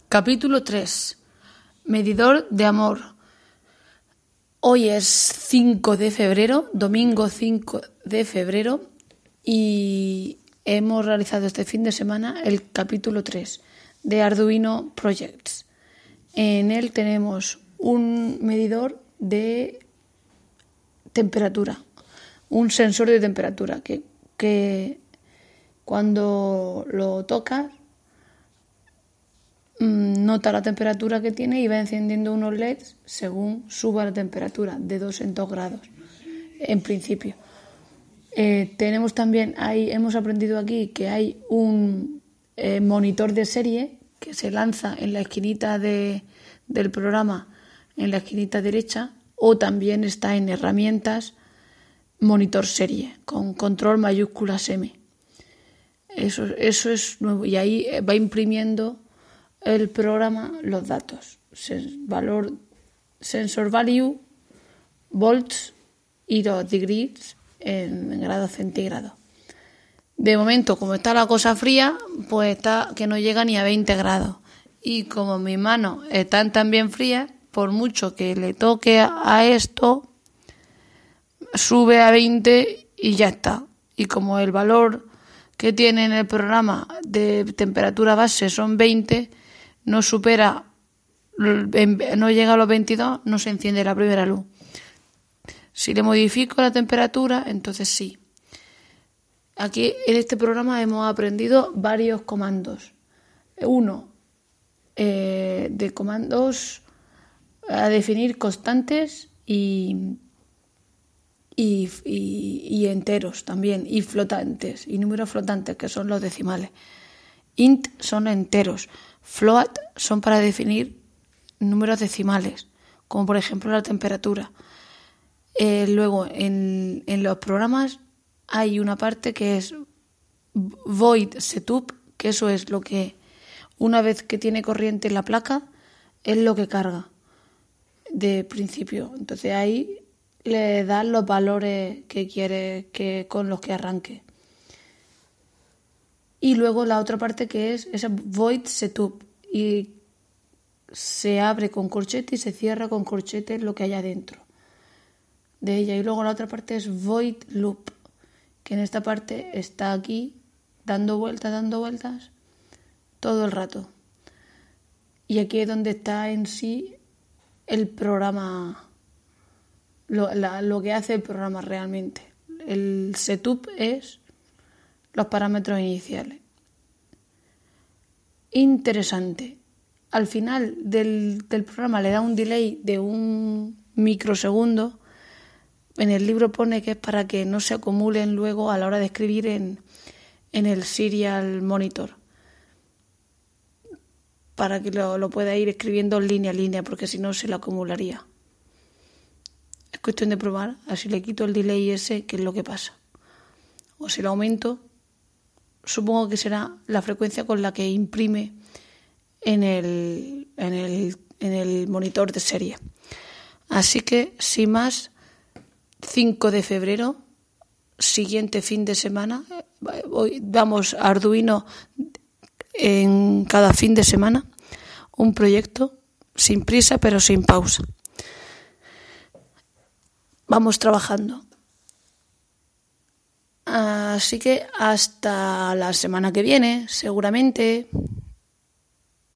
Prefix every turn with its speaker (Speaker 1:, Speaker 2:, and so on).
Speaker 1: Capítulo 3. Medidor de amor. Hoy es 5 de febrero, domingo 5 de febrero, y hemos realizado este fin de semana el capítulo 3 de Arduino Projects. En él tenemos un medidor de temperatura, un sensor de temperatura que cuando lo tocas nota la temperatura que tiene y va encendiendo unos LEDs según suba la temperatura de 2 en 2 grados en principio. Tenemos también, hemos aprendido aquí que hay un monitor de serie que se lanza en la esquinita del programa, en la esquinita derecha, o también está en herramientas monitor serie con control mayúsculas M. Eso es nuevo, y ahí va imprimiendo el programa los datos, valor sensor value, volts y los degrees en grados centígrados. De momento, como está la cosa fría, pues está que no llega ni a 20 grados. Y como mis manos están también frías, por mucho que le toque a esto, sube a 20 y ya está. Y como el valor que tiene en el programa de temperatura base son 20, no llega a los 22, no se enciende la primera luz. Si le modifico la temperatura, entonces sí. Aquí en este programa hemos aprendido varios comandos. Uno, de comandos a definir constantes y enteros también, y flotantes, y números flotantes, que son los decimales. Int son enteros. Float son para definir números decimales, como por ejemplo la temperatura. Luego, en los programas hay una parte que es void setup, que eso es lo que, una vez que tiene corriente en la placa, es lo que carga de principio. Entonces ahí le das los valores que quiere con los que arranque. Y luego la otra parte que es esa void setup, y se abre con corchete y se cierra con corchete lo que hay adentro de ella. Y luego la otra parte es void loop, que en esta parte está aquí dando vueltas todo el rato. Y aquí es donde está en sí el programa, lo que hace el programa realmente. El setup es los parámetros iniciales. Interesante. Al final del programa le da un delay de 1 microsegundo. En el libro pone que es para que no se acumulen luego a la hora de escribir en el serial monitor, para que lo pueda ir escribiendo línea a línea, porque si no se lo acumularía. Es cuestión de probar, así le quito el delay ese, qué es lo que pasa. O si lo aumento, supongo que será la frecuencia con la que imprime en el monitor de serie. Así que, sin más, 5 de febrero, siguiente fin de semana. Hoy damos Arduino en cada fin de semana, un proyecto sin prisa pero sin pausa. Vamos trabajando. Así que hasta la semana que viene, seguramente.